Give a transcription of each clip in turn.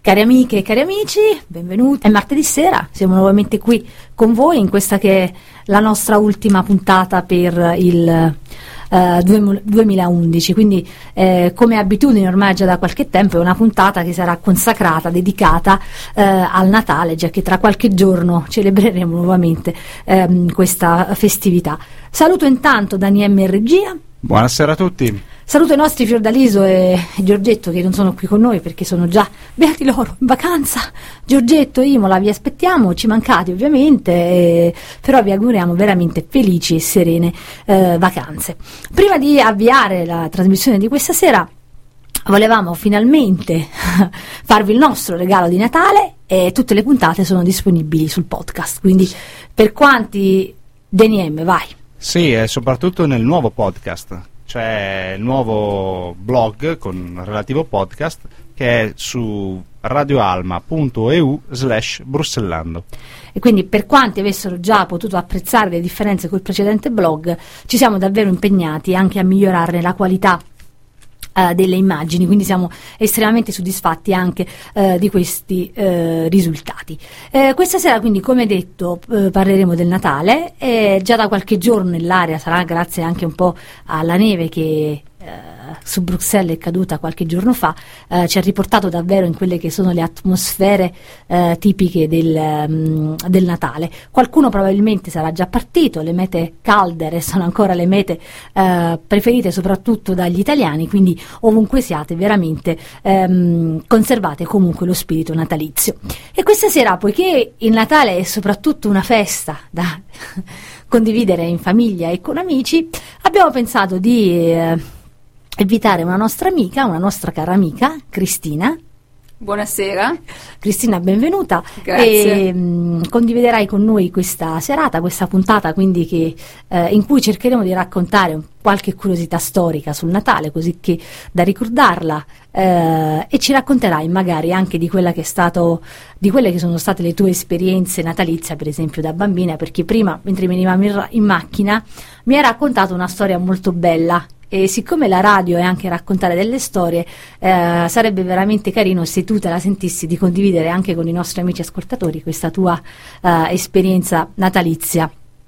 Cari amiche e cari amici, benvenuti. È martedì sera, siamo nuovamente qui con voi in questa che è la nostra ultima puntata per il 2011, quindi come abitudine ormai già da qualche tempo è una puntata che sarà consacrata, dedicata al Natale, già che tra qualche giorno celebreremo nuovamente questa festività. Saluto intanto Dani M in regia. Buonasera a tutti. Saluto i nostri Fiordaliso e Giorgetto che non sono qui con noi perché sono già, beati loro, in vacanza. Giorgetto, Imola, vi aspettiamo, ci mancate ovviamente, però vi auguriamo veramente felici e serene vacanze. Prima di avviare la trasmissione di questa sera volevamo finalmente farvi il nostro regalo di Natale e tutte le puntate sono disponibili sul podcast, quindi per quanti DNM, vai. Sì, e soprattutto nel nuovo podcast. C'è il nuovo blog con relativo podcast che è su radioalma.eu/brussellando. E quindi per quanti avessero già potuto apprezzare le differenze col precedente blog, ci siamo davvero impegnati anche a migliorarne la qualità delle immagini, quindi siamo estremamente soddisfatti anche di questi risultati. Questa sera quindi, come detto, parleremo del Natale, già da qualche giorno nell'area, sarà grazie anche un po' alla neve che su Bruxelles è caduta qualche giorno fa, ci ha riportato davvero in quelle che sono le atmosfere tipiche del Natale. Qualcuno probabilmente sarà già partito, le mete calde restano ancora le mete preferite soprattutto dagli italiani, quindi ovunque siate veramente conservate comunque lo spirito natalizio. E questa sera, poiché il Natale è soprattutto una festa da condividere in famiglia e con amici, abbiamo pensato di invitare una nostra amica, una nostra cara amica, Cristina. Buonasera. Cristina, benvenuta. Grazie. E condividerai con noi questa serata, questa puntata, quindi che in cui cercheremo di raccontare qualche curiosità storica sul Natale, così che da ricordarla, e ci racconterai magari anche di quella che è stato, di quelle che sono state le tue esperienze natalizie, per esempio da bambina, perché prima, mentre venivamo in macchina, mi hai raccontato una storia molto bella. E siccome la radio è anche raccontare delle storie, sarebbe veramente carino se tu te la sentissi di condividere anche con i nostri amici ascoltatori questa tua esperienza natalizia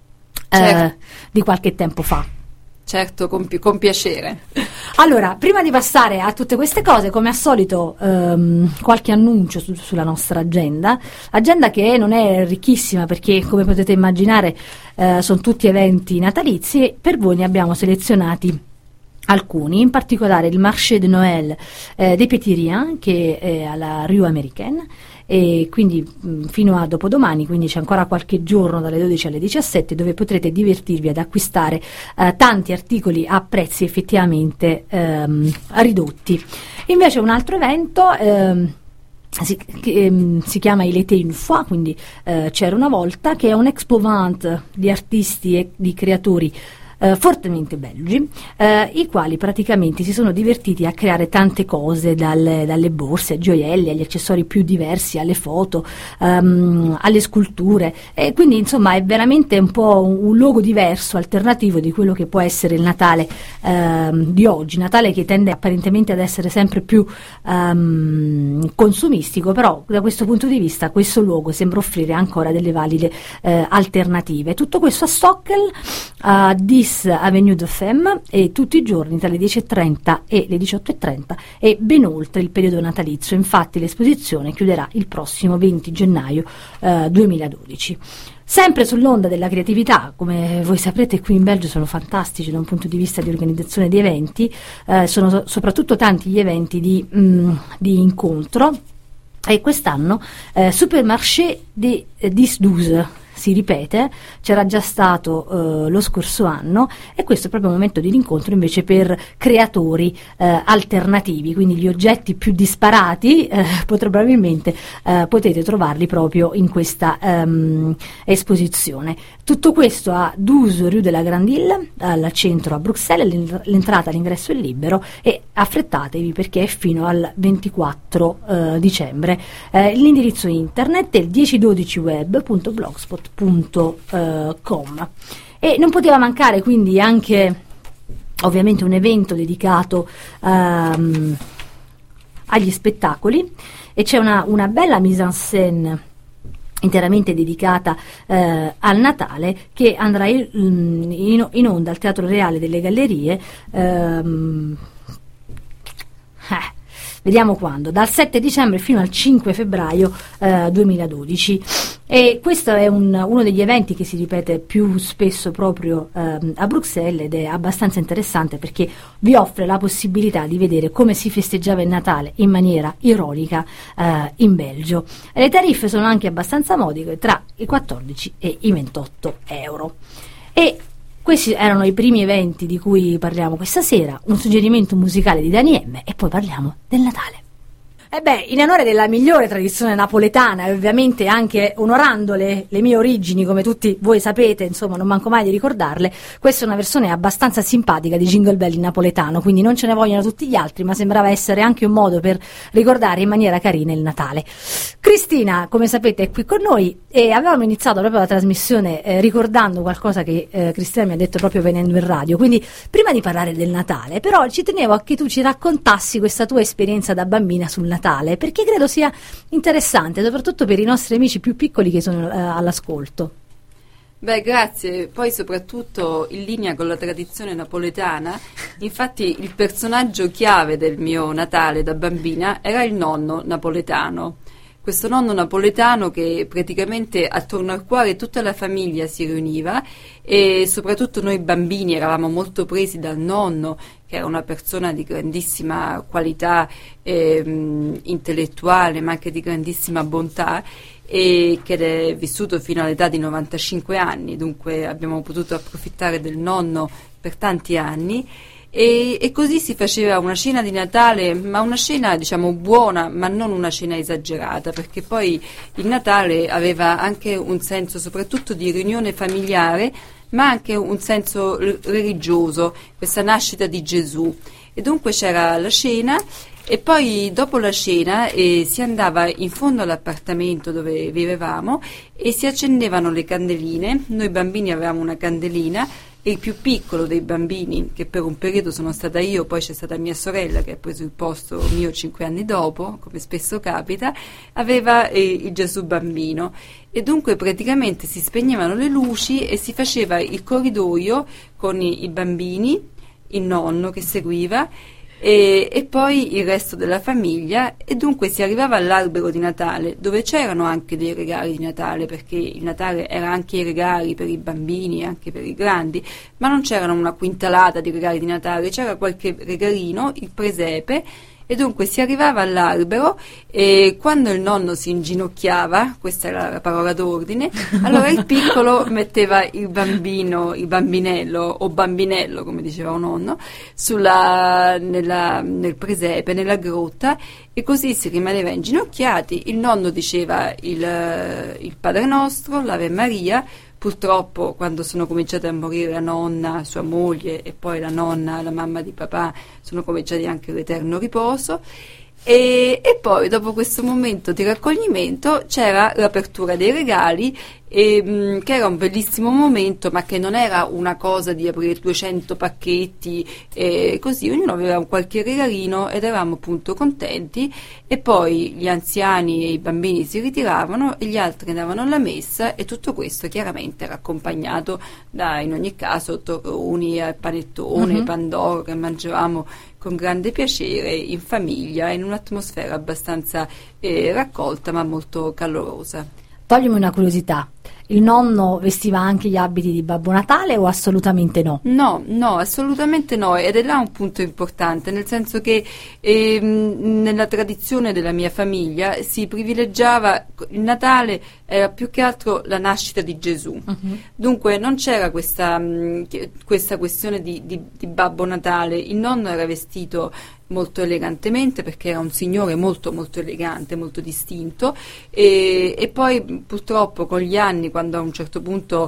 di qualche tempo fa. Certo, con piacere. Allora, prima di passare a tutte queste cose, come al solito qualche annuncio sulla nostra agenda che non è ricchissima perché, come potete immaginare, sono tutti eventi natalizi e per voi ne abbiamo selezionati alcuni, in particolare il Marché de Noël des Pétiriens, che è alla Rue Américaine, e quindi fino a dopodomani, quindi c'è ancora qualche giorno dalle 12 alle 17 dove potrete divertirvi ad acquistare tanti articoli a prezzi effettivamente ridotti. Invece un altro evento si chiama Il était une fois, quindi c'era una volta, che è un expo-vente di artisti e di creatori fortemente belgi, i quali praticamente si sono divertiti a creare tante cose, dalle borse ai gioielli, agli accessori più diversi, alle foto, alle sculture, e quindi insomma è veramente un po' un luogo diverso, alternativo di quello che può essere il Natale di oggi, Natale che tende apparentemente ad essere sempre più consumistico, però da questo punto di vista questo luogo sembra offrire ancora delle valide alternative. Tutto questo a Stockel, di Avenue de Femme, e tutti i giorni tra le 10.30 e le 18.30 e ben oltre il periodo natalizio. Infatti l'esposizione chiuderà il prossimo 20 gennaio 2012. Sempre sull'onda della creatività, come voi saprete, qui in Belgio sono fantastici da un punto di vista di organizzazione di eventi, sono soprattutto tanti gli eventi di incontro, e quest'anno Supermarché des 12 si ripete, c'era già stato lo scorso anno, e questo è proprio un momento di rincontro invece per creatori alternativi, quindi gli oggetti più disparati probabilmente potete trovarli proprio in questa esposizione. Tutto questo a 12 Rue de la Grand'Île, al centro a Bruxelles. L'entrata, l'ingresso è libero e affrettatevi perché è fino al 24 dicembre. L'indirizzo internet è il 1012web.blogspot.com. E non poteva mancare quindi anche ovviamente un evento dedicato ai agli spettacoli, e c'è una bella mise en scène interamente dedicata al Natale, che andrà in onda al Teatro Reale delle Gallerie, vediamo quando, dal 7 dicembre fino al 5 febbraio 2012. E questo è uno degli eventi che si ripete più spesso proprio a Bruxelles, ed è abbastanza interessante perché vi offre la possibilità di vedere come si festeggiava il Natale in maniera ironica in Belgio. E le tariffe sono anche abbastanza modiche, tra i 14 e i 28 euro. E questi erano i primi eventi di cui parliamo questa sera, un suggerimento musicale di Dani M, e poi parliamo del Natale. In onore della migliore tradizione napoletana, e ovviamente anche onorando le mie origini, come tutti voi sapete, insomma non manco mai di ricordarle, questa è una versione abbastanza simpatica di Jingle Bell in napoletano, quindi non ce ne vogliono tutti gli altri, ma sembrava essere anche un modo per ricordare in maniera carina il Natale. Cristina, come sapete, è qui con noi, e avevamo iniziato proprio la trasmissione ricordando qualcosa che Cristina mi ha detto proprio venendo in radio, quindi prima di parlare del Natale, però ci tenevo a che tu ci raccontassi questa tua esperienza da bambina sul Natale, perché credo sia interessante, soprattutto per i nostri amici più piccoli che sono all'ascolto. Beh, grazie. Poi soprattutto in linea con la tradizione napoletana, infatti il personaggio chiave del mio Natale da bambina era il nonno napoletano. Questo nonno napoletano che praticamente attorno al quale tutta la famiglia si riuniva, e soprattutto noi bambini eravamo molto presi dal nonno, che era una persona di grandissima qualità intellettuale, ma anche di grandissima bontà, e che è vissuto fino all'età di 95 anni, dunque abbiamo potuto approfittare del nonno per tanti anni. E così si faceva una cena di Natale, ma una cena diciamo buona, ma non una cena esagerata, perché poi il Natale aveva anche un senso soprattutto di riunione familiare, ma anche un senso religioso, questa nascita di Gesù. E dunque c'era la cena, e poi dopo la cena si andava in fondo all'appartamento dove vivevamo e si accendevano le candeline. Noi bambini avevamo una candelina, e il più piccolo dei bambini, che per un periodo sono stata io, poi c'è stata mia sorella che ha preso il posto mio 5 anni dopo, come spesso capita, aveva il Gesù bambino, e dunque praticamente si spegnevano le luci e si faceva il corridoio con i bambini, il nonno che seguiva e poi il resto della famiglia, e dunque si arrivava all'albero di Natale, dove c'erano anche dei regali di Natale, perché il Natale era anche i regali per i bambini e anche per i grandi, ma non c'erano una quintalata di regali di Natale, c'era qualche regalino, il presepe. E dunque si arrivava all'albero, e quando il nonno si inginocchiava, questa era la parola d'ordine, allora il piccolo metteva il bambino, il bambinello o bambinello come diceva un nonno, nel presepe, nella grotta, e così si rimaneva inginocchiati. Il nonno diceva il Padre Nostro, l'Ave Maria. Purtroppo quando sono cominciate a morire la nonna, sua moglie, e poi la nonna, la mamma di papà, sono cominciati anche l'eterno riposo, e poi dopo questo momento di raccoglimento c'era l'apertura dei regali, che era un bellissimo momento, ma che non era una cosa di aprire 200 pacchetti e così, ognuno aveva un qualche regalino ed eravamo appunto contenti, e poi gli anziani e i bambini si ritiravano e gli altri andavano alla messa, e tutto questo chiaramente era accompagnato da, in ogni caso, torroni, panettone, pandoro che mangiavamo con grande piacere in famiglia, in un'atmosfera abbastanza raccolta ma molto calorosa. Toglimi una curiosità, il nonno vestiva anche gli abiti di Babbo Natale o assolutamente no? No, assolutamente no, ed è là un punto importante, nel senso che nella tradizione della mia famiglia si privilegiava il Natale, era più che altro la nascita di Gesù. Dunque non c'era questa questione di Babbo Natale. Il nonno era vestito molto elegantemente, perché era un signore molto molto elegante, molto distinto, e poi purtroppo con gli anni, quando a un certo punto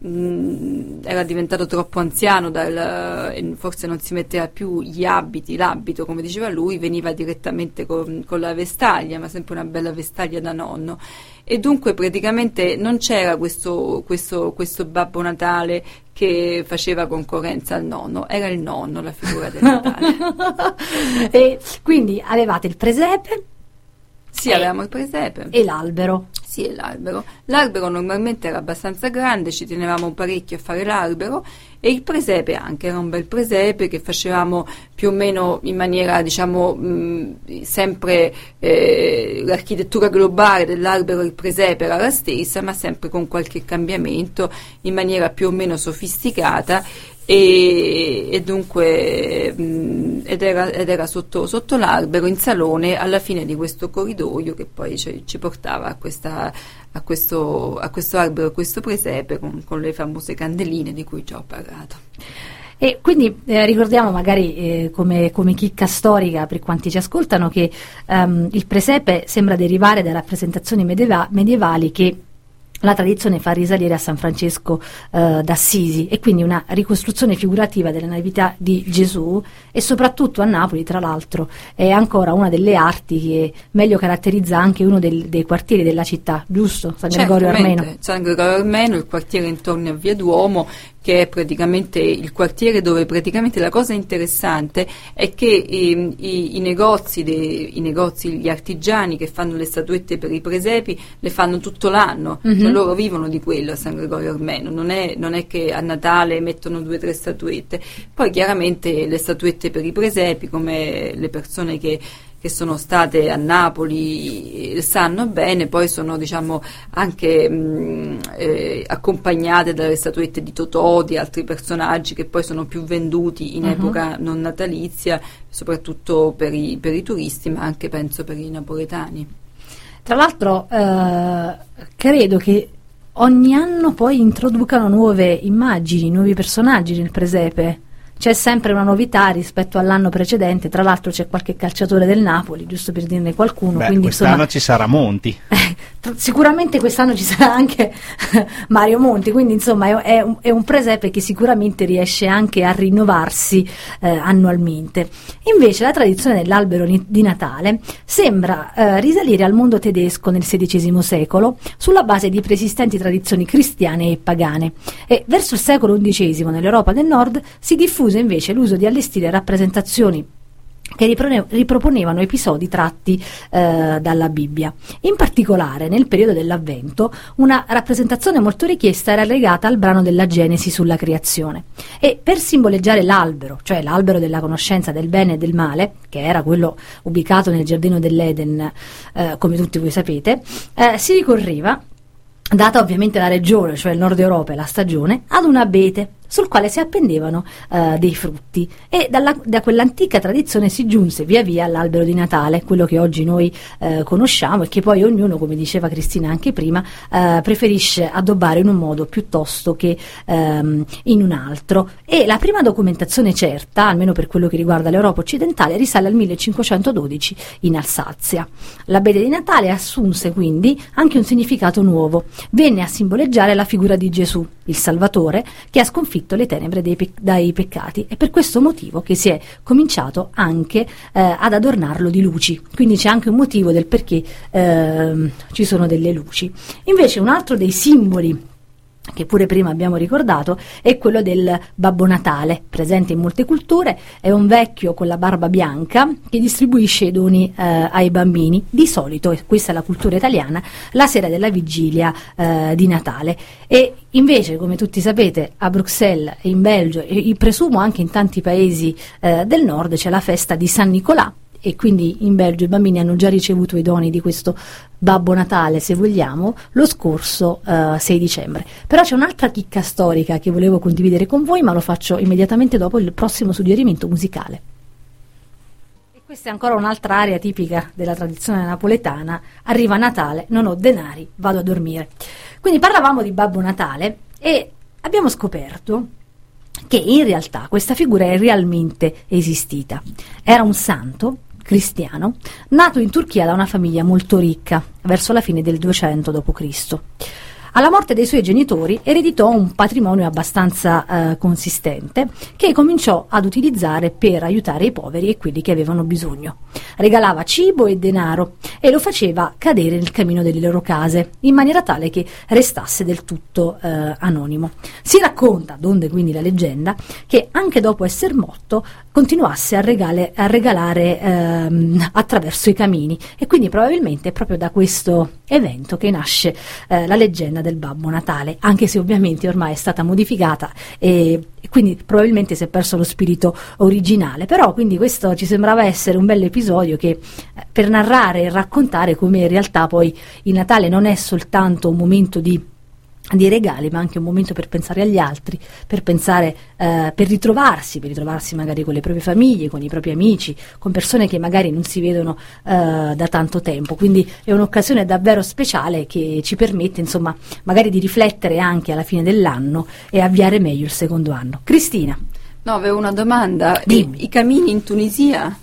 era diventato troppo anziano e forse non si metteva più l'abito come diceva lui, veniva direttamente con la vestaglia, ma sempre una bella vestaglia da nonno, e dunque praticamente non c'era questo Babbo Natale che faceva concorrenza al nonno, era il nonno la figura del Natale. E quindi avevate il presepe? Sì, avevamo il presepe. E l'albero? Sì, e l'albero. L'albero normalmente era abbastanza grande, ci tenevamo parecchio a fare l'albero, e il presepe anche, era un bel presepe che facevamo più o meno in maniera, diciamo, sempre l'architettura globale dell'albero e il presepe era la stessa, ma sempre con qualche cambiamento in maniera più o meno sofisticata. E dunque ed era sotto l'albero in salone, alla fine di questo corridoio che poi ci portava a questo albero, a questo presepe con le famose candeline di cui già ho parlato. E quindi ricordiamo magari come chicca storica per quanti ci ascoltano che il presepe sembra derivare da rappresentazioni medievali che la tradizione fa risalire a San Francesco d'Assisi, e quindi una ricostruzione figurativa della natività di Gesù, e soprattutto a Napoli, tra l'altro, è ancora una delle arti che meglio caratterizza anche uno dei quartieri della città, giusto? San Gregorio Armeno. San Gregorio Armeno, il quartiere intorno a Via Duomo, che è praticamente il quartiere dove praticamente la cosa interessante è che i negozi, gli artigiani che fanno le statuette per i presepi le fanno tutto l'anno, cioè loro vivono di quello a San Gregorio Armeno, non è che a Natale mettono 2 o 3 statuette. Poi chiaramente le statuette per i presepi, come le persone che sono state a Napoli sanno bene, poi sono, diciamo, anche accompagnate dalle statuette di Totò, di altri personaggi che poi sono più venduti in epoca non natalizia, soprattutto per i turisti, ma anche penso per i napoletani. Tra l'altro credo che ogni anno poi introducano nuove immagini, nuovi personaggi nel presepe. C'è sempre una novità rispetto all'anno precedente, tra l'altro c'è qualche calciatore del Napoli, giusto per dirne qualcuno. Beh, quindi quest'anno insomma, ci sarà Monti. Sicuramente quest'anno ci sarà anche Mario Monti, quindi insomma è un presepe che sicuramente riesce anche a rinnovarsi annualmente. Invece la tradizione dell'albero di Natale sembra risalire al mondo tedesco nel XVI secolo sulla base di preesistenti tradizioni cristiane e pagane, e verso il secolo XI nell'Europa del Nord si diffuse invece l'uso di allestire rappresentazioni che riproponevano episodi tratti dalla Bibbia. In particolare, nel periodo dell'Avvento, una rappresentazione molto richiesta era legata al brano della Genesi sulla creazione, e per simboleggiare l'albero, cioè l'albero della conoscenza del bene e del male, che era quello ubicato nel giardino dell'Eden, come tutti voi sapete, si ricorreva, data ovviamente la regione, cioè il Nord Europa e la stagione, ad un abete sul quale si appendevano dei frutti, e da quell'antica tradizione si giunse via via all'albero di Natale, quello che oggi noi conosciamo e che poi ognuno, come diceva Cristina anche prima, preferisce addobbare in un modo piuttosto che in un altro. E la prima documentazione certa, almeno per quello che riguarda l'Europa occidentale, risale al 1512 in Alsazia. L'abete di Natale assunse quindi anche un significato nuovo, venne a simboleggiare la figura di Gesù, il Salvatore, che ha sconfitto le tenebre dai peccati, e per questo motivo che si è cominciato anche ad adornarlo di luci, quindi c'è anche un motivo del perché ci sono delle luci. Invece un altro dei simboli che pure prima abbiamo ricordato è quello del Babbo Natale, presente in molte culture. È un vecchio con la barba bianca che distribuisce i doni ai bambini, di solito, e questa è la cultura italiana, la sera della vigilia di Natale. E invece, come tutti sapete, a Bruxelles e in Belgio, e presumo anche in tanti paesi del nord, c'è la festa di San Nicolà, e quindi in Belgio i bambini hanno già ricevuto i doni di questo Babbo Natale, se vogliamo, lo scorso 6 dicembre. Però c'è un'altra chicca storica che volevo condividere con voi, ma lo faccio immediatamente dopo il prossimo suggerimento musicale. E questa è ancora un'altra area tipica della tradizione napoletana: arriva Natale, non ho denari, vado a dormire. Quindi parlavamo di Babbo Natale e abbiamo scoperto che in realtà questa figura è realmente esistita. Era un santo cristiano nato in Turchia da una famiglia molto ricca verso la fine del 200 d.C. Alla morte dei suoi genitori ereditò un patrimonio abbastanza consistente che cominciò ad utilizzare per aiutare i poveri e quelli che avevano bisogno. Regalava cibo e denaro e lo faceva cadere nel cammino delle loro case in maniera tale che restasse del tutto anonimo. Si racconta, donde quindi la leggenda, che anche dopo essere morto continuasse a regalare attraverso i camini, e quindi probabilmente è proprio da questo evento che nasce la leggenda del Babbo Natale, anche se ovviamente ormai è stata modificata e quindi probabilmente si è perso lo spirito originale. Però quindi questo ci sembrava essere un bel episodio che per narrare e raccontare come in realtà poi il Natale non è soltanto un momento di regali, ma anche un momento per pensare agli altri, per pensare, per ritrovarsi magari con le proprie famiglie, con i propri amici, con persone che magari non si vedono da tanto tempo. Quindi è un'occasione davvero speciale che ci permette, insomma, magari di riflettere anche alla fine dell'anno e avviare meglio il secondo anno. Cristina. No, avevo una domanda. I camini in Tunisia?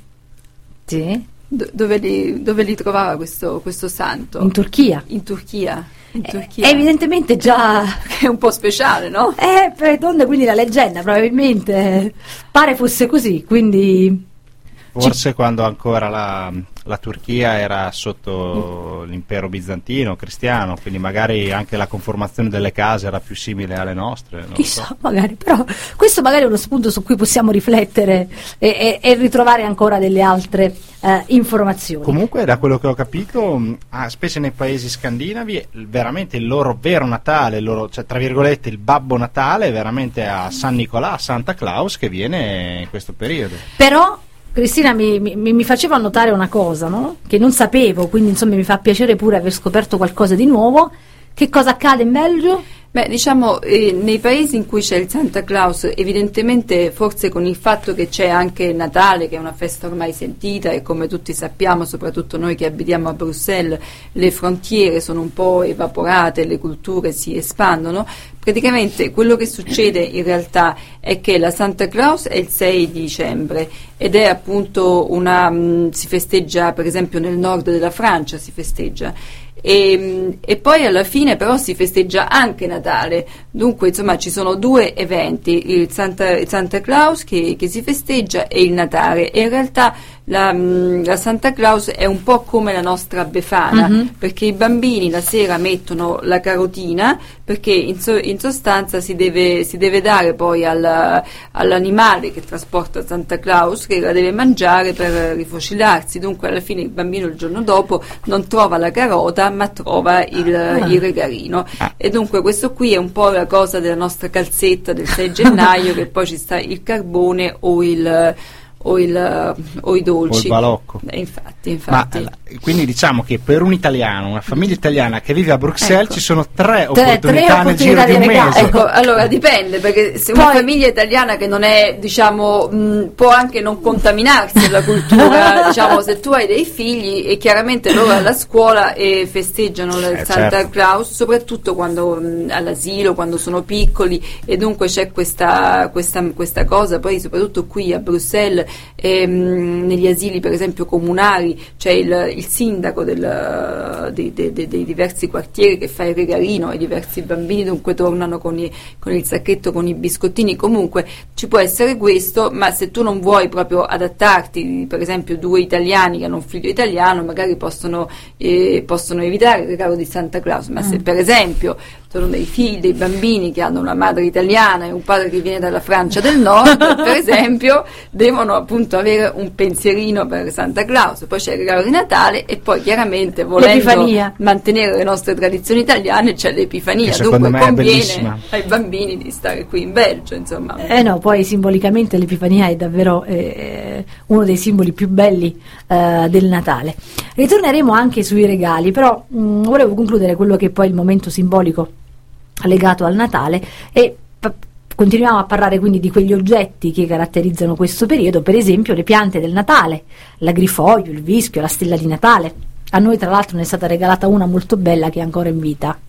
Sì. Dove li trovava questo santo? In Turchia. In Turchia. Evidentemente già è un po' speciale, no? Per donde quindi la leggenda probabilmente pare fosse così, quindi forse quando ancora la Turchia era sotto l'impero bizantino, cristiano, quindi magari anche la conformazione delle case era più simile alle nostre, non chissà, so. magari, però questo magari è uno spunto su cui possiamo riflettere e ritrovare ancora delle altre informazioni. Comunque, da quello che ho capito, specie nei paesi scandinavi, veramente il loro vero Natale, cioè tra virgolette il Babbo Natale, è veramente a San Nicolà, a Santa Claus, che viene in questo periodo. Però Cristina mi faceva notare una cosa, no? Che non sapevo, quindi insomma mi fa piacere pure aver scoperto qualcosa di nuovo. Che cosa accade in Belgio? Beh, diciamo, nei paesi in cui c'è il Santa Claus, evidentemente forse con il fatto che c'è anche Natale, che è una festa ormai sentita, e come tutti sappiamo, soprattutto noi che abitiamo a Bruxelles, le frontiere sono un po' evaporate, le culture si espandono. Praticamente quello che succede in realtà è che la Santa Claus è il 6 dicembre ed è appunto si festeggia, per esempio nel nord della Francia si festeggia. E poi alla fine però si festeggia anche Natale, dunque insomma ci sono due eventi, il Santa Claus che si festeggia e il Natale, e in realtà la Santa Claus è un po' come la nostra Befana, perché i bambini la sera mettono la carotina, perché in sostanza si deve dare poi all'animale che trasporta Santa Claus, che la deve mangiare per rifocilarsi, dunque alla fine il bambino il giorno dopo non trova la carota ma trova il regalino, e dunque questo qui è un po' la cosa della nostra calzetta del 6 gennaio, che poi ci sta il carbone o i dolci o il balocco. Infatti. Ma, quindi diciamo che per un italiano, una famiglia italiana che vive a Bruxelles, ecco, ci sono tre opportunità nel giro di un mese. Ecco, allora dipende, perché se una famiglia italiana che non è, diciamo, può anche non contaminarsi della cultura, diciamo, se tu hai dei figli e chiaramente loro alla scuola festeggiano il Santa certo. Claus, soprattutto quando all'asilo, quando sono piccoli, e dunque c'è questa cosa. Poi soprattutto qui a Bruxelles, negli asili per esempio comunali, c'è il sindaco dei diversi quartieri che fa il regalino ai diversi bambini, dunque tornano con il sacchetto con i biscottini. Comunque ci può essere questo, ma se tu non vuoi proprio adattarti, per esempio due italiani che hanno un figlio italiano magari possono evitare il regalo di Santa Claus, ma se per esempio sono dei bambini che hanno una madre italiana e un padre che viene dalla Francia del Nord, per esempio, devono appunto avere un pensierino per Santa Claus. Poi c'è il regalo di Natale e poi chiaramente, volendo mantenere le nostre tradizioni italiane, c'è l'Epifania, dunque conviene ai bambini di stare qui in Belgio, insomma. No, poi simbolicamente l'Epifania è davvero uno dei simboli più belli del Natale. Ritorneremo anche sui regali, però volevo concludere quello che poi è il momento simbolico legato al Natale, e continuiamo a parlare quindi di quegli oggetti che caratterizzano questo periodo, per esempio le piante del Natale, l'agrifoglio, il vischio, la stella di Natale. A noi tra l'altro ne è stata regalata una molto bella che è ancora in vita.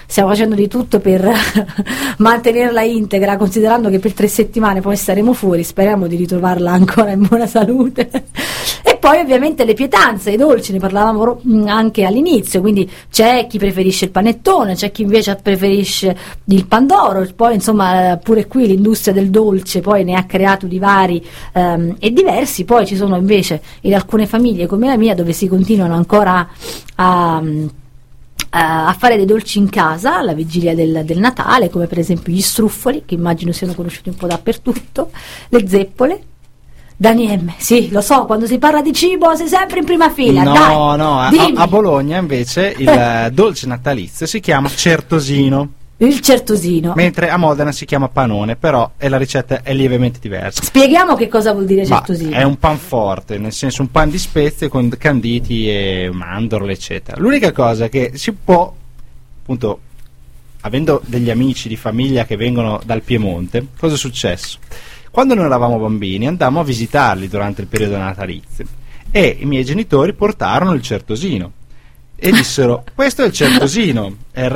stiamo facendo di tutto per mantenerla integra, considerando che per 3 settimane poi staremo fuori, speriamo di ritrovarla ancora in buona salute. E poi ovviamente le pietanze, i dolci, ne parlavamo anche all'inizio, quindi c'è chi preferisce il panettone, c'è chi invece preferisce il pandoro, poi insomma pure qui l'industria del dolce poi ne ha creato di vari e diversi, poi ci sono invece in alcune famiglie come la mia dove si continuano ancora a fare dei dolci in casa alla vigilia del Natale, come per esempio gli struffoli, che immagino siano conosciuti un po' dappertutto, le zeppole. Dani M, sì, lo so, quando si parla di cibo sei sempre in prima fila. No, a Bologna invece il dolce natalizio si chiama certosino. Il certosino. Mentre a Modena si chiama panone, però la ricetta è lievemente diversa. Spieghiamo che cosa vuol dire certosino. È un pan forte, nel senso un pan di spezie con canditi e mandorle, eccetera. L'unica cosa che si può, appunto, avendo degli amici di famiglia che vengono dal Piemonte, cosa è successo? Quando noi eravamo bambini andammo a visitarli durante il periodo natalizio e i miei genitori portarono il certosino e dissero: questo è il certosino,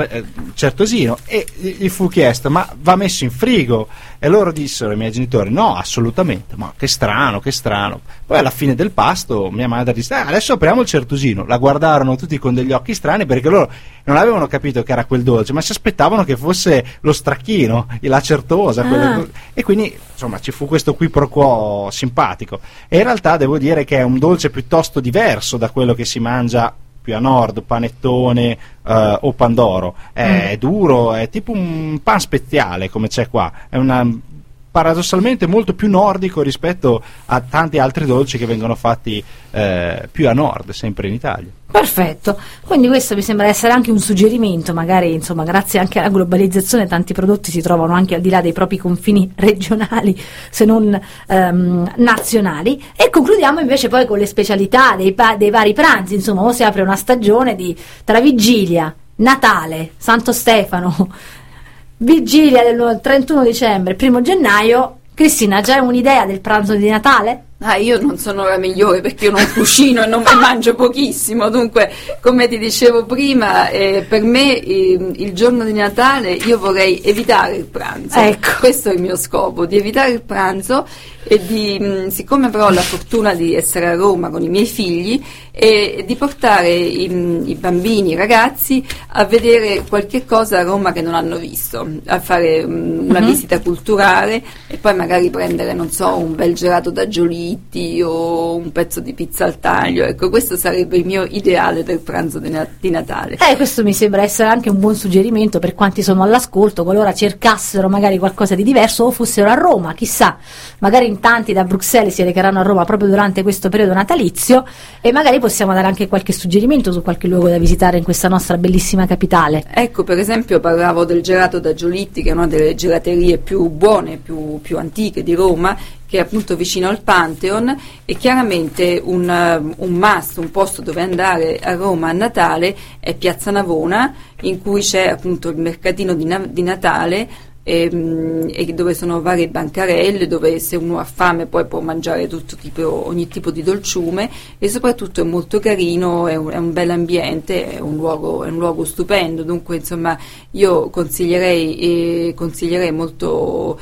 e gli fu chiesto: ma va messo in frigo? E loro dissero, i miei genitori: no, assolutamente, ma che strano. Poi alla fine del pasto mia madre disse: adesso apriamo il certosino. La guardarono tutti con degli occhi strani, perché loro non avevano capito che era quel dolce, ma si aspettavano che fosse lo stracchino, la certosa, e quindi insomma ci fu questo qui pro quo simpatico. E in realtà devo dire che è un dolce piuttosto diverso da quello che si mangia più a nord, panettone o pandoro. È duro, è tipo un pan speziale come c'è qua, è paradossalmente molto più nordico rispetto a tanti altri dolci che vengono fatti più a nord, sempre in Italia. Perfetto, quindi questo mi sembra essere anche un suggerimento, magari insomma grazie anche alla globalizzazione tanti prodotti si trovano anche al di là dei propri confini regionali se non nazionali. E concludiamo invece poi con le specialità dei vari pranzi, insomma o si apre una stagione tra vigilia, Natale, Santo Stefano, vigilia del 31 dicembre, 1 gennaio. Cristina, già hai un'idea del pranzo di Natale? Io non sono la migliore perché io non cucino e non ne mangio pochissimo, dunque come ti dicevo prima per me il giorno di Natale io vorrei evitare il pranzo, ecco. Questo è il mio scopo, di evitare il pranzo e siccome però ho la fortuna di essere a Roma con i miei figli e di portare i bambini, i ragazzi a vedere qualche cosa a Roma che non hanno visto, a fare una visita culturale e poi magari prendere, non so, un bel gelato da Giolitti o un pezzo di pizza al taglio. Ecco, questo sarebbe il mio ideale del pranzo di Natale. Questo mi sembra essere anche un buon suggerimento per quanti sono all'ascolto, qualora cercassero magari qualcosa di diverso o fossero a Roma, chissà, magari in tanti da Bruxelles si recheranno a Roma proprio durante questo periodo natalizio e magari possiamo dare anche qualche suggerimento su qualche luogo da visitare in questa nostra bellissima capitale. Ecco, per esempio parlavo del gelato da Giolitti, che è una delle gelaterie più buone, più antiche di Roma, che è appunto vicino al Pantheon, e chiaramente un must, un posto dove andare a Roma a Natale è Piazza Navona, in cui c'è appunto il mercatino di Natale e dove sono varie bancarelle, dove se uno ha fame poi può mangiare ogni tipo di dolciume e soprattutto è molto carino, è un bel ambiente, è un luogo stupendo, dunque insomma io consiglierei molto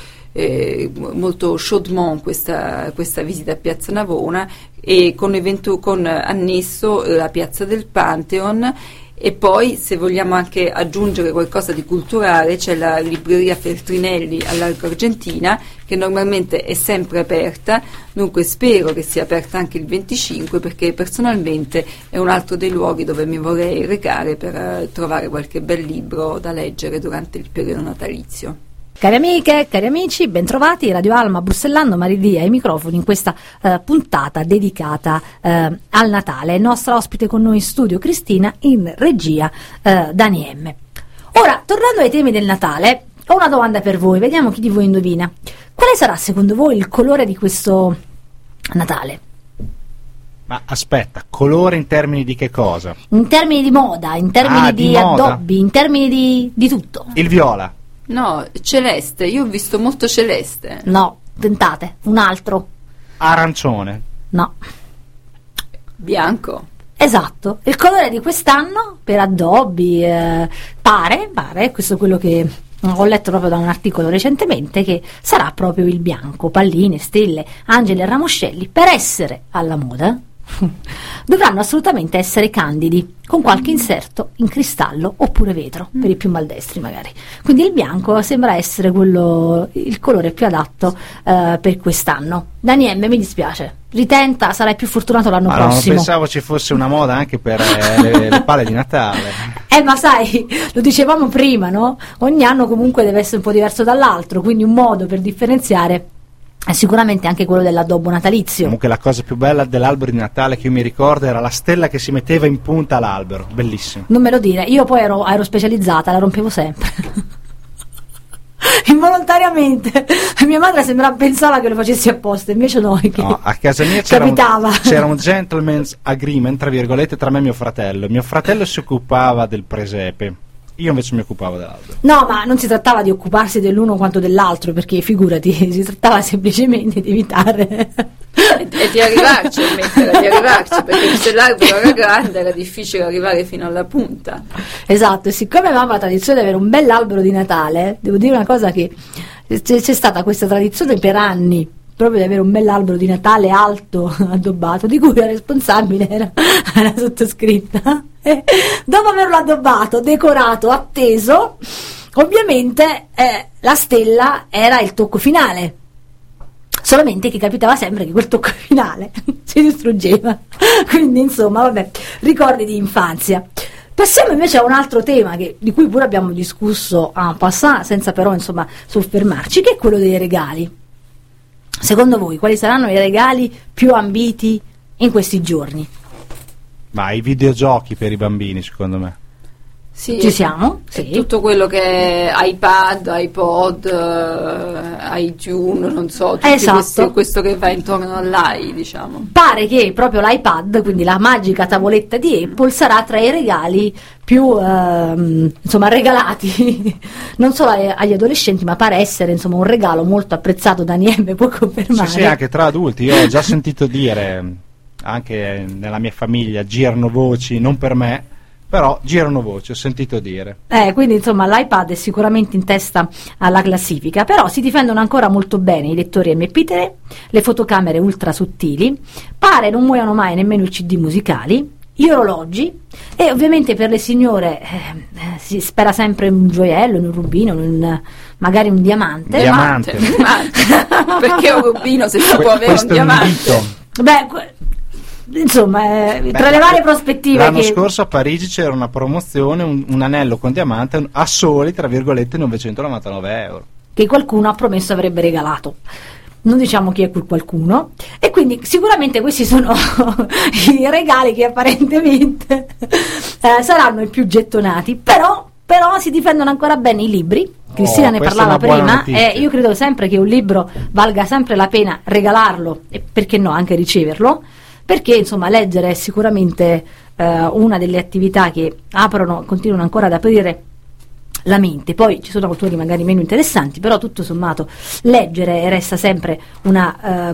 chaudement questa visita a Piazza Navona e con annesso la piazza del Pantheon. E poi se vogliamo anche aggiungere qualcosa di culturale c'è la libreria Feltrinelli all'Arco Argentina, che normalmente è sempre aperta, dunque spero che sia aperta anche il 25, perché personalmente è un altro dei luoghi dove mi vorrei recare per trovare qualche bel libro da leggere durante il periodo natalizio. Cari amiche, cari amici, bentrovati, Radio Alma Bussellando, Maridia ai microfoni in questa puntata dedicata al Natale. Nostra ospite con noi in studio Cristina, in regia Dani M. Ora, tornando ai temi del Natale, ho una domanda per voi, vediamo chi di voi indovina. Quale sarà secondo voi il colore di questo Natale? Ma aspetta, colore in termini di che cosa? In termini di moda, in termini di addobbi, in termini di tutto. Il viola. No, celeste, io ho visto molto celeste. No, tentate, un altro. Arancione. No. Bianco. Esatto, il colore di quest'anno per addobbi pare, questo è quello che ho letto proprio da un articolo recentemente, che sarà proprio il bianco. Palline, stelle, angeli e ramoscelli, per essere alla moda, dovranno assolutamente essere candidi, con qualche inserto in cristallo oppure vetro, per i più maldestri magari. Quindi il bianco sembra essere il colore più adatto per quest'anno. Daniele, mi dispiace, ritenta, sarai più fortunato l'anno prossimo. Non pensavo ci fosse una moda anche per le palle di Natale. Ma sai, lo dicevamo prima, no? Ogni anno comunque deve essere un po' diverso dall'altro, quindi un modo per differenziare è sicuramente anche quello dell'addobbo natalizio. Comunque la cosa più bella dell'albero di Natale che io mi ricordo era la stella che si metteva in punta all'albero, bellissimo. Non me lo dire, io poi ero specializzata, la rompevo sempre. Involontariamente. Mia madre pensava che lo facessi apposta, invece no, a casa mia c'era un gentleman's agreement, tra virgolette, tra me e mio fratello. Mio fratello si occupava del presepe, io invece mi occupavo dell'albero. No, ma non si trattava di occuparsi dell'uno quanto dell'altro, perché figurati, si trattava semplicemente di evitare e di arrivarci, perché se l'albero era grande era difficile arrivare fino alla punta. Esatto, e siccome avevamo la tradizione di avere un bell'albero di Natale, devo dire una cosa, che c'è stata questa tradizione per anni, proprio di avere un bell'albero di Natale alto, addobbato, di cui la responsabile era la sottoscritta. E dopo averlo addobbato, decorato, atteso, ovviamente la stella era il tocco finale. Solamente che capitava sempre che quel tocco finale si distruggeva. Quindi insomma, vabbè, ricordi di infanzia. Passiamo invece a un altro tema di cui pure abbiamo discusso en passant, senza però insomma soffermarci, che è quello dei regali. Secondo voi quali saranno i regali più ambiti in questi giorni? Ma i videogiochi per i bambini, secondo me. Sì, ci siamo? Sì. Tutto quello che è iPad, iPod, iTunes, non so, esatto. questo che va intorno all'i, diciamo. Pare che proprio l'iPad, quindi la magica tavoletta di Apple, sarà tra i regali più insomma regalati non solo agli adolescenti, ma pare essere insomma un regalo molto apprezzato. Daniele, può confermare? Sì, anche tra adulti. Io ho già sentito dire, anche nella mia famiglia girano voci, non per me, però girano voci, ho sentito dire. Quindi insomma l'iPad è sicuramente in testa alla classifica, però si difendono ancora molto bene i lettori MP3, le fotocamere ultra sottili, pare non muoiono mai nemmeno i CD musicali, gli orologi, e ovviamente per le signore si spera sempre in un gioiello, in un rubino, magari un diamante. Diamante. Perché un rubino se si può avere un diamante? Insomma, tra le varie prospettive. L'anno scorso a Parigi c'era una promozione, un anello con diamante a soli, tra virgolette, 999 euro. Che qualcuno ha promesso avrebbe regalato. Non diciamo chi è quel qualcuno. E quindi sicuramente questi sono i regali che apparentemente saranno i più gettonati. Però si difendono ancora bene i libri. Cristina ne parlava prima, e io credo sempre che un libro valga sempre la pena regalarlo e perché no anche riceverlo, perché insomma leggere è sicuramente una delle attività che continuano ancora ad aprire la mente. Poi ci sono autori magari meno interessanti, però tutto sommato leggere resta sempre un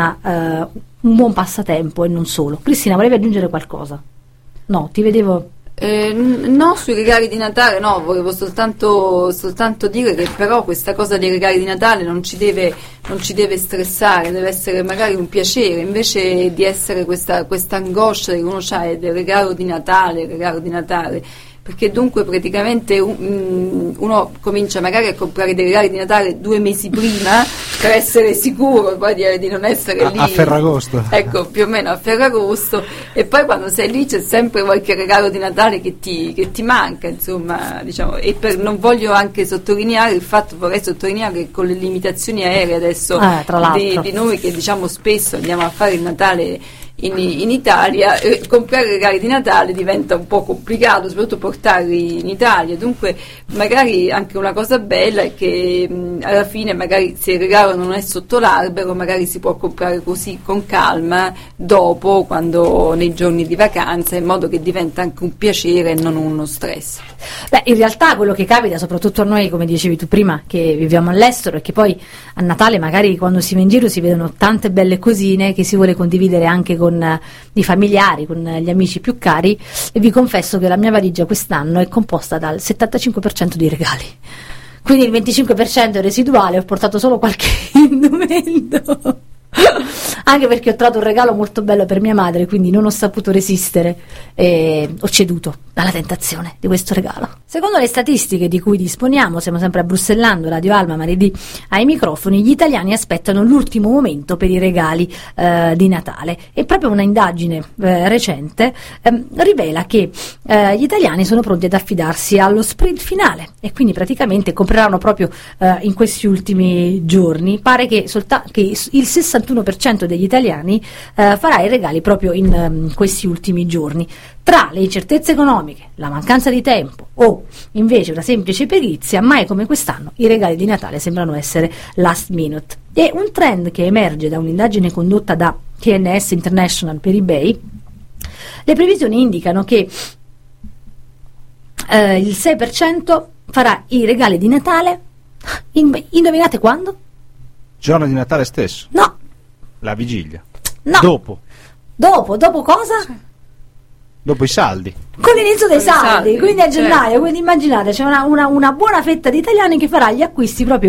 buon passatempo e non solo. Cristina, volevi aggiungere qualcosa? No, ti vedevo. No, sui regali di Natale no, volevo soltanto dire che però questa cosa dei regali di Natale non ci deve stressare, deve essere magari un piacere, invece di essere questa angoscia che uno ha del regalo di Natale, perché dunque praticamente uno comincia magari a comprare dei regali di Natale 2 mesi prima per essere sicuro poi di non essere lì a Ferragosto, ecco, più o meno a Ferragosto, e poi quando sei lì c'è sempre qualche regalo di Natale che ti manca, insomma, diciamo. E non voglio anche vorrei sottolineare che con le limitazioni aeree adesso di noi che diciamo spesso andiamo a fare il Natale in Italia, comprare regali di Natale diventa un po' complicato, soprattutto portarli in Italia. Dunque magari anche una cosa bella è che alla fine magari se il regalo non è sotto l'albero magari si può comprare così con calma dopo, quando nei giorni di vacanza, in modo che diventa anche un piacere e non uno stress. In realtà quello che capita soprattutto a noi, come dicevi tu prima, che viviamo all'estero, è che poi a Natale magari quando si va in giro si vedono tante belle cosine che si vuole condividere anche con con i familiari, con gli amici più cari, e vi confesso che la mia valigia quest'anno è composta dal 75% di regali. Quindi il 25% è residuale, ho portato solo qualche indumento. Anche perché ho trovato un regalo molto bello per mia madre, quindi non ho saputo resistere e ho ceduto alla tentazione di questo regalo. Secondo le statistiche di cui disponiamo, siamo sempre a Bruxellando, Radio Alma, Maridì ai microfoni, gli italiani aspettano l'ultimo momento per i regali di Natale, e proprio una indagine recente rivela che gli italiani sono pronti ad affidarsi allo sprint finale, e quindi praticamente compreranno proprio in questi ultimi giorni. Pare che il 61% degli italiani farà i regali proprio in questi ultimi giorni. Tra le incertezze economiche, la mancanza di tempo o invece una semplice perizia, mai come quest'anno i regali di Natale sembrano essere last minute. E un trend che emerge da un'indagine condotta da TNS International per eBay, le previsioni indicano che il 6% farà i regali di Natale, indovinate quando? Giorno di Natale stesso? No. La vigilia? No. Dopo cosa? Dopo i saldi. Con l'inizio dei Con i saldi, quindi a gennaio, certo. quindi immaginate c'è una buona fetta di italiani che farà gli acquisti proprio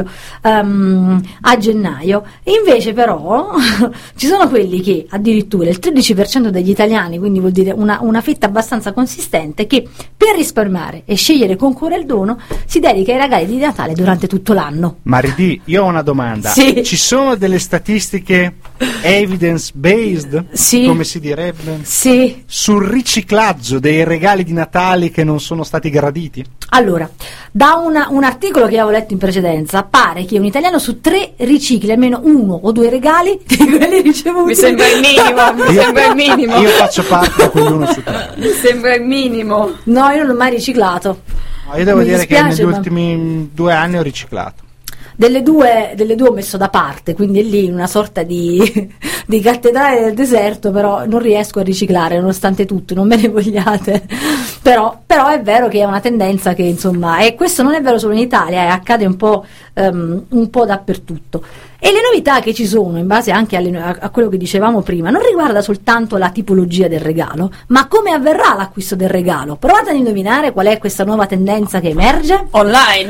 a gennaio. E invece però ci sono quelli che addirittura il 13% degli italiani, quindi vuol dire una fetta abbastanza consistente, che per risparmiare e scegliere con cuore il dono si dedica ai regali di Natale durante tutto l'anno. Maridì, io ho una domanda. Sì. Ci sono delle statistiche evidence based, Sì. come si direbbe, Sì. sul riciclaggio dei regali di Natale che non sono stati graditi? Allora, da un articolo che avevo letto in precedenza, pare che un italiano su 3 ricicli almeno 1 o 2 regali di quelli ricevuti. Mi sembra il minimo. Io faccio parte di quell'uno su 3. Mi sembra il minimo. No, io non l'ho mai riciclato. Io devo Mi dire che dispiace, negli ma ultimi 2 anni ho riciclato. delle due ho messo da parte, quindi è lì una sorta di cattedrale del deserto, però non riesco a riciclare nonostante tutto, non me ne vogliate. Però è vero che è una tendenza che, insomma, e questo non è vero solo in Italia, accade un po' dappertutto. E le novità che ci sono, in base anche a quello che dicevamo prima, non riguarda soltanto la tipologia del regalo, ma come avverrà l'acquisto del regalo. Provate ad indovinare qual è questa nuova tendenza che emerge. Online.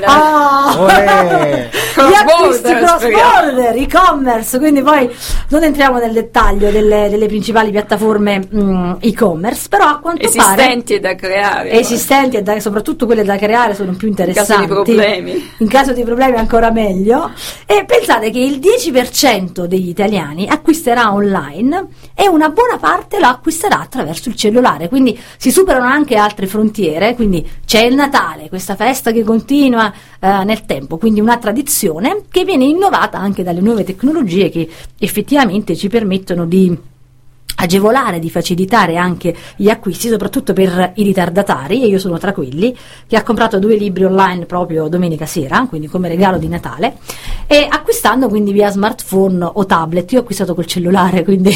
Olè! Gli acquisti Cross cross-border, e-commerce, quindi poi non entriamo nel dettaglio delle principali piattaforme e-commerce, però a quanto esistenti pare e da creare. esistenti e soprattutto quelle da creare sono più interessanti. In caso di problemi. In caso di problemi ancora meglio. E pensate che il 10% degli italiani acquisterà online e una buona parte lo acquisterà attraverso il cellulare, quindi si superano anche altre frontiere, quindi c'è il Natale, questa festa che continua nel tempo, quindi una tradizione che viene innovata anche dalle nuove tecnologie che effettivamente ci permettono di agevolare, di facilitare anche gli acquisti, soprattutto per i ritardatari, e io sono tra quelli che ha comprato 2 libri online proprio domenica sera, quindi come regalo di Natale, e acquistando quindi via smartphone o tablet. Io ho acquistato col cellulare, quindi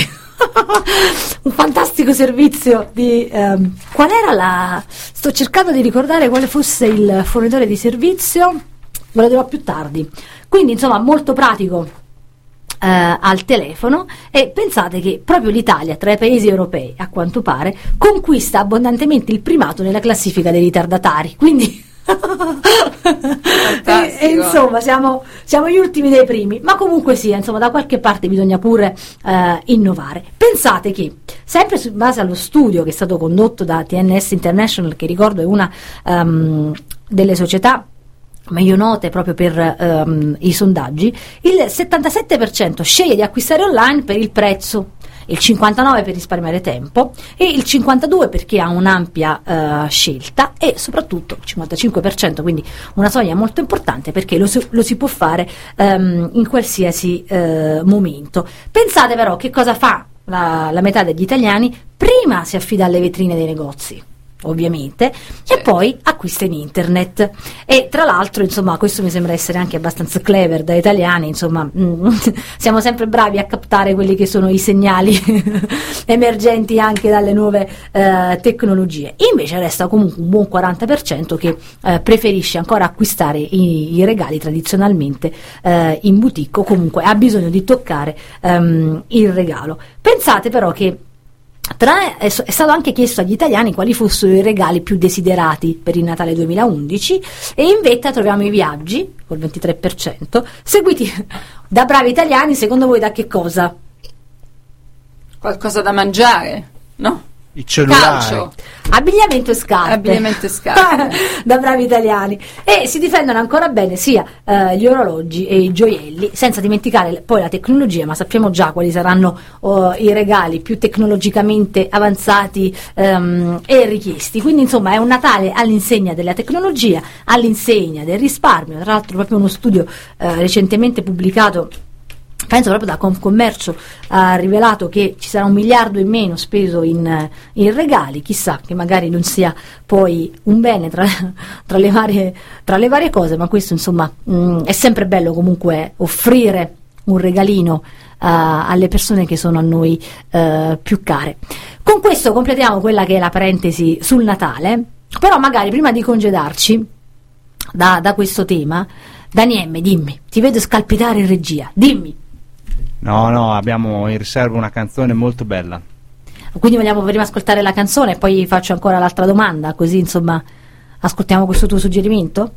un fantastico servizio di qual era sto cercando di ricordare quale fosse il fornitore di servizio, ve lo dirò più tardi. Quindi insomma molto pratico al telefono, e pensate che proprio l'Italia tra i paesi europei, a quanto pare, conquista abbondantemente il primato nella classifica dei ritardatari, quindi e insomma siamo gli ultimi dei primi, ma comunque sia, insomma, da qualche parte bisogna pure innovare. Pensate che sempre su base allo studio che è stato condotto da TNS International, che ricordo è una delle società meglio note proprio per i sondaggi, il 77% sceglie di acquistare online per il prezzo, il 59% per risparmiare tempo e il 52% perché ha un'ampia scelta, e soprattutto il 55%, quindi una soglia molto importante, perché lo si può fare in qualsiasi momento. Pensate però che cosa fa la metà degli italiani: prima si affida alle vetrine dei negozi, ovviamente, e poi acquista in internet. E tra l'altro, insomma, questo mi sembra essere anche abbastanza clever da italiani, insomma, siamo sempre bravi a captare quelli che sono i segnali emergenti anche dalle nuove tecnologie. Invece resta comunque un buon 40% che preferisce ancora acquistare i regali tradizionalmente in boutique, o comunque ha bisogno di toccare il regalo. Pensate però che È stato anche chiesto agli italiani quali fossero i regali più desiderati per il Natale 2011 e in vetta troviamo i viaggi col 23%, seguiti da bravi italiani. Secondo voi da che cosa? Qualcosa da mangiare, no? I cellulari. Calcio. Abbigliamento e scarpe. Abbigliamento e scarpe. Da bravi italiani. E si difendono ancora bene sia gli orologi e i gioielli, senza dimenticare poi la tecnologia, ma sappiamo già quali saranno i regali più tecnologicamente avanzati e richiesti. Quindi insomma è un Natale all'insegna della tecnologia, all'insegna del risparmio. Tra l'altro proprio uno studio recentemente pubblicato, penso proprio da Confcommercio, ha rivelato che ci sarà 1 miliardo in meno speso in regali. Chissà che magari non sia poi un bene tra le varie cose, ma questo insomma è sempre bello comunque offrire un regalino alle persone che sono a noi più care. Con questo completiamo quella che è la parentesi sul Natale, però magari prima di congedarci da questo tema, Daniele, dimmi, ti vedo scalpitare in regia, dimmi. No, abbiamo in riserva una canzone molto bella. Quindi vogliamo prima ascoltare la canzone e poi faccio ancora l'altra domanda, così insomma ascoltiamo questo tuo suggerimento?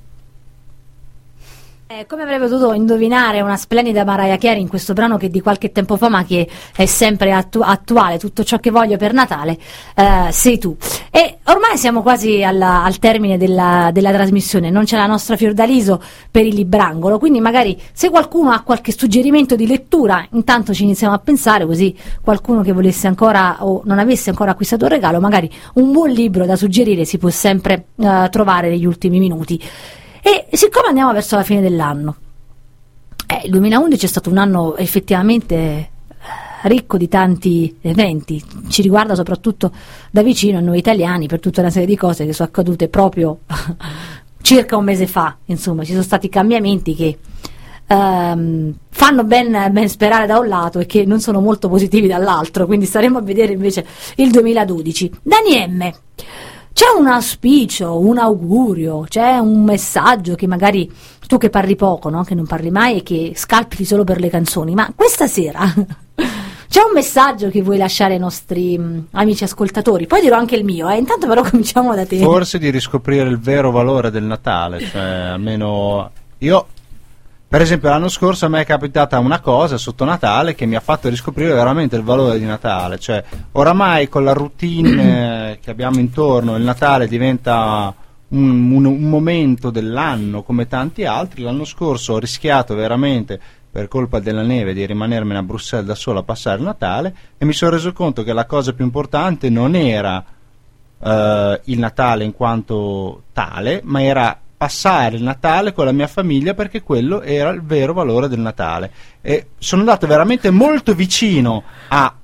Come avrei potuto indovinare una splendida Mariah Carey in questo brano che è di qualche tempo fa ma che è sempre attuale, tutto ciò che voglio per Natale sei tu. E ormai siamo quasi al termine della trasmissione, non c'è la nostra Fiordaliso per il librangolo, quindi magari se qualcuno ha qualche suggerimento di lettura, intanto ci iniziamo a pensare, così qualcuno che volesse ancora o non avesse ancora acquistato un regalo, magari un buon libro da suggerire si può sempre trovare negli ultimi minuti. E siccome andiamo verso la fine dell'anno, il 2011 è stato un anno effettivamente ricco di tanti eventi, ci riguarda soprattutto da vicino a noi italiani per tutta una serie di cose che sono accadute proprio circa un mese fa. Insomma, ci sono stati cambiamenti che fanno ben sperare da un lato e che non sono molto positivi dall'altro, quindi staremo a vedere invece il 2012. Daniele, c'è un auspicio, un augurio, c'è un messaggio che magari tu che parli poco, no? Che non parli mai e che scalpiti solo per le canzoni, ma questa sera c'è un messaggio che vuoi lasciare ai nostri amici ascoltatori? Poi dirò anche il mio, intanto però cominciamo da te. Forse di riscoprire il vero valore del Natale, cioè almeno io, per esempio l'anno scorso a me è capitata una cosa sotto Natale che mi ha fatto riscoprire veramente il valore di Natale, cioè oramai con la routine che abbiamo intorno il Natale diventa un momento dell'anno come tanti altri. L'anno scorso ho rischiato veramente per colpa della neve di rimanermene a Bruxelles da solo a passare il Natale e mi sono reso conto che la cosa più importante non era il Natale in quanto tale, ma era passare il Natale con la mia famiglia, perché quello era il vero valore del Natale. E sono andato veramente molto vicino a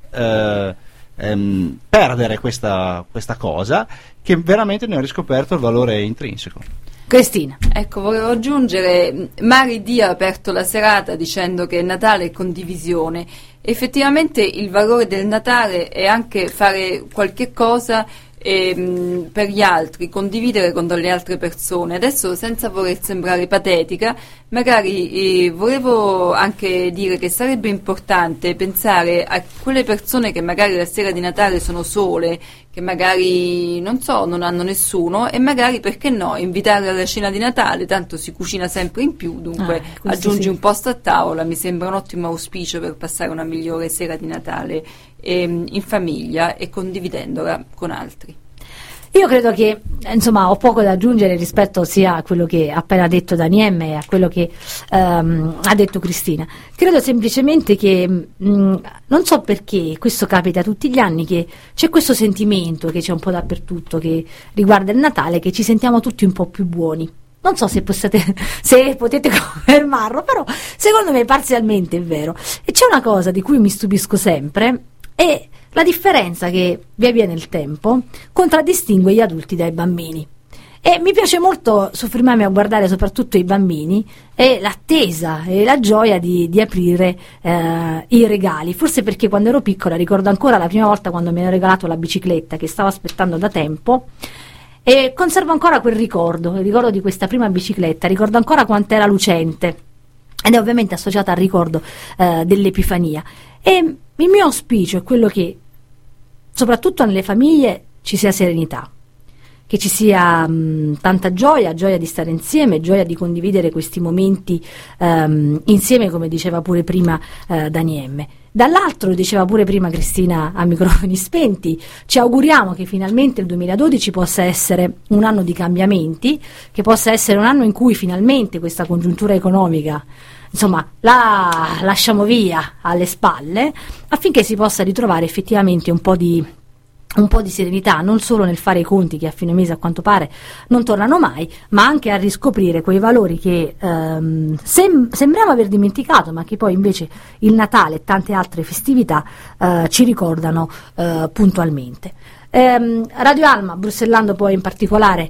perdere questa cosa, che veramente ne ho riscoperto il valore intrinseco. Cristina. Ecco, volevo aggiungere, Mari D ha aperto la serata dicendo che Natale è condivisione. Effettivamente il valore del Natale è anche fare qualche cosa per gli altri, condividere con delle altre persone. Adesso, senza voler sembrare patetica, magari volevo anche dire che sarebbe importante pensare a quelle persone che magari la sera di Natale sono sole, che magari non hanno nessuno, e magari, perché no, invitarle alla cena di Natale, tanto si cucina sempre in più, dunque aggiungi un posto a tavola. Mi sembra un ottimo auspicio per passare una migliore sera di Natale in famiglia e condividendola con altri. Io credo che, insomma, ho poco da aggiungere rispetto sia a quello che ha appena detto Daniele e a quello che ha detto Cristina. Credo semplicemente che, non so perché, questo capita tutti gli anni, che c'è questo sentimento che c'è un po' dappertutto che riguarda il Natale, che ci sentiamo tutti un po' più buoni. Non so se potete confermarlo, però secondo me parzialmente è vero. E c'è una cosa di cui mi stupisco sempre, è la differenza che via via nel tempo contraddistingue gli adulti dai bambini. E mi piace molto soffermarmi a guardare soprattutto i bambini e l'attesa e la gioia di aprire i regali. Forse perché quando ero piccola ricordo ancora la prima volta quando mi hanno regalato la bicicletta, che stavo aspettando da tempo, e conservo ancora quel ricordo, il ricordo di questa prima bicicletta, ricordo ancora quanto era lucente, ed è ovviamente associata al ricordo dell'Epifania. E il mio auspicio è quello che soprattutto nelle famiglie ci sia serenità, che ci sia tanta gioia di stare insieme, gioia di condividere questi momenti insieme, come diceva pure prima Dani M. Dall'altro, diceva pure prima Cristina a microfoni spenti, ci auguriamo che finalmente il 2012 possa essere un anno di cambiamenti, che possa essere un anno in cui finalmente questa congiuntura economica, insomma, la lasciamo via alle spalle, affinché si possa ritrovare effettivamente un po' di serenità, non solo nel fare i conti che a fine mese a quanto pare non tornano mai, ma anche a riscoprire quei valori che sembriamo aver dimenticato, ma che poi invece il Natale e tante altre festività ci ricordano puntualmente. Radio Alma, Bruxellando poi in particolare,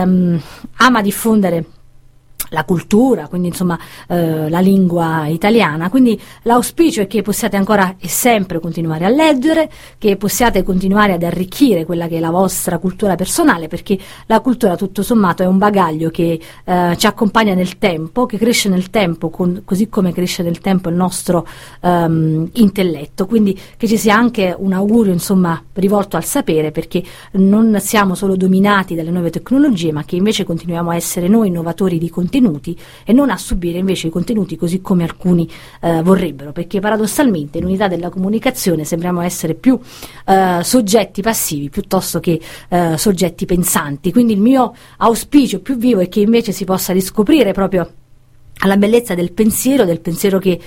ama diffondere la cultura, quindi insomma la lingua italiana, quindi l'auspicio è che possiate ancora e sempre continuare a leggere, che possiate continuare ad arricchire quella che è la vostra cultura personale, perché la cultura tutto sommato è un bagaglio che ci accompagna nel tempo, che cresce nel tempo, così come cresce nel tempo il nostro intelletto, quindi che ci sia anche un augurio insomma rivolto al sapere, perché non siamo solo dominati dalle nuove tecnologie, ma che invece continuiamo a essere noi innovatori di contenuti e non a subire invece i contenuti così come alcuni vorrebbero, perché paradossalmente in unità della comunicazione sembriamo essere più soggetti passivi piuttosto che soggetti pensanti. Quindi il mio auspicio più vivo è che invece si possa riscoprire proprio alla bellezza del pensiero che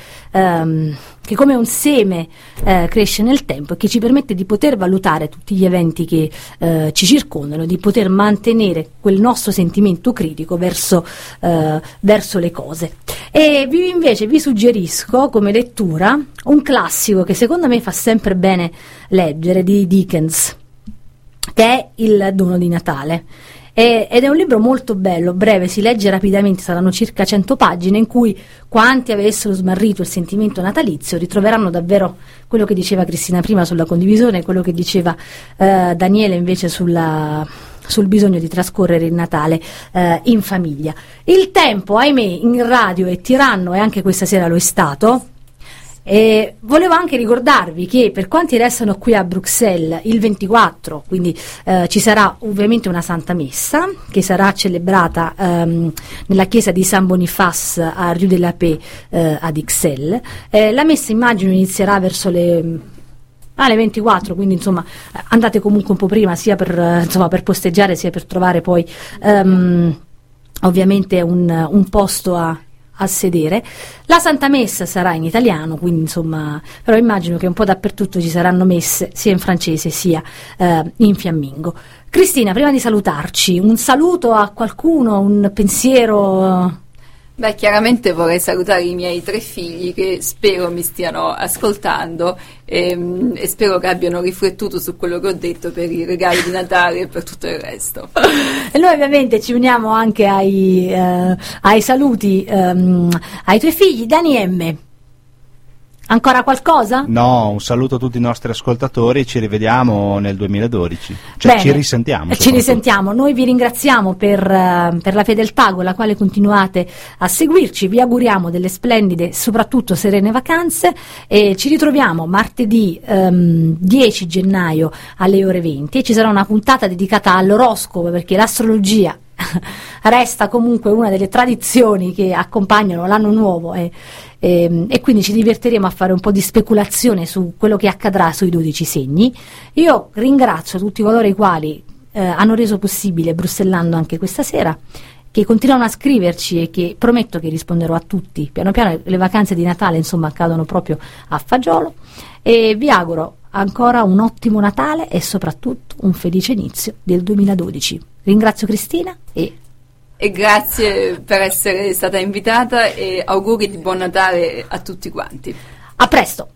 come un seme cresce nel tempo e che ci permette di poter valutare tutti gli eventi che ci circondano, di poter mantenere quel nostro sentimento critico verso le cose. E vi suggerisco come lettura un classico che secondo me fa sempre bene leggere, di Dickens, che è Il dono di Natale. Ed è un libro molto bello, breve, si legge rapidamente, saranno circa 100 pagine, in cui quanti avessero smarrito il sentimento natalizio ritroveranno davvero quello che diceva Cristina prima sulla condivisione, quello che diceva Daniele invece sul bisogno di trascorrere il Natale in famiglia. Il tempo, ahimè, in radio è tiranno, e anche questa sera lo è stato. E volevo anche ricordarvi che per quanti restano qui a Bruxelles il 24, quindi ci sarà ovviamente una Santa Messa che sarà celebrata nella chiesa di San Boniface a Rue de la Paix ad Ixelles. La messa immagino inizierà verso le 24, quindi insomma andate comunque un po' prima, sia per posteggiare sia per trovare poi ovviamente un posto a sedere. La Santa Messa sarà in italiano, quindi insomma, però immagino che un po' dappertutto ci saranno messe sia in francese sia in fiammingo. Cristina, prima di salutarci, un saluto a qualcuno, un pensiero? Beh, chiaramente vorrei salutare i miei 3 figli che spero mi stiano ascoltando e spero che abbiano riflettuto su quello che ho detto per i regali di Natale e per tutto il resto. E noi ovviamente ci uniamo anche ai saluti ai tuoi figli. Dani M, ancora qualcosa? No, un saluto a tutti i nostri ascoltatori e ci rivediamo nel 2012. Bene, ci risentiamo. Ci risentiamo. Noi vi ringraziamo per la fedeltà con la quale continuate a seguirci. Vi auguriamo delle splendide, soprattutto serene vacanze e ci ritroviamo martedì 10 gennaio alle ore 20 e ci sarà una puntata dedicata all'oroscopo, perché l'astrologia resta comunque una delle tradizioni che accompagnano l'anno nuovo e quindi ci divertiremo a fare un po' di speculazione su quello che accadrà sui 12 segni. Io ringrazio tutti coloro i quali hanno reso possibile Bruxellando anche questa sera, che continuano a scriverci e che prometto che risponderò a tutti. Piano piano le vacanze di Natale insomma accadono proprio a fagiolo e vi auguro ancora un ottimo Natale e soprattutto un felice inizio del 2012. Ringrazio Cristina e grazie per essere stata invitata e auguri di buon Natale a tutti quanti. A presto!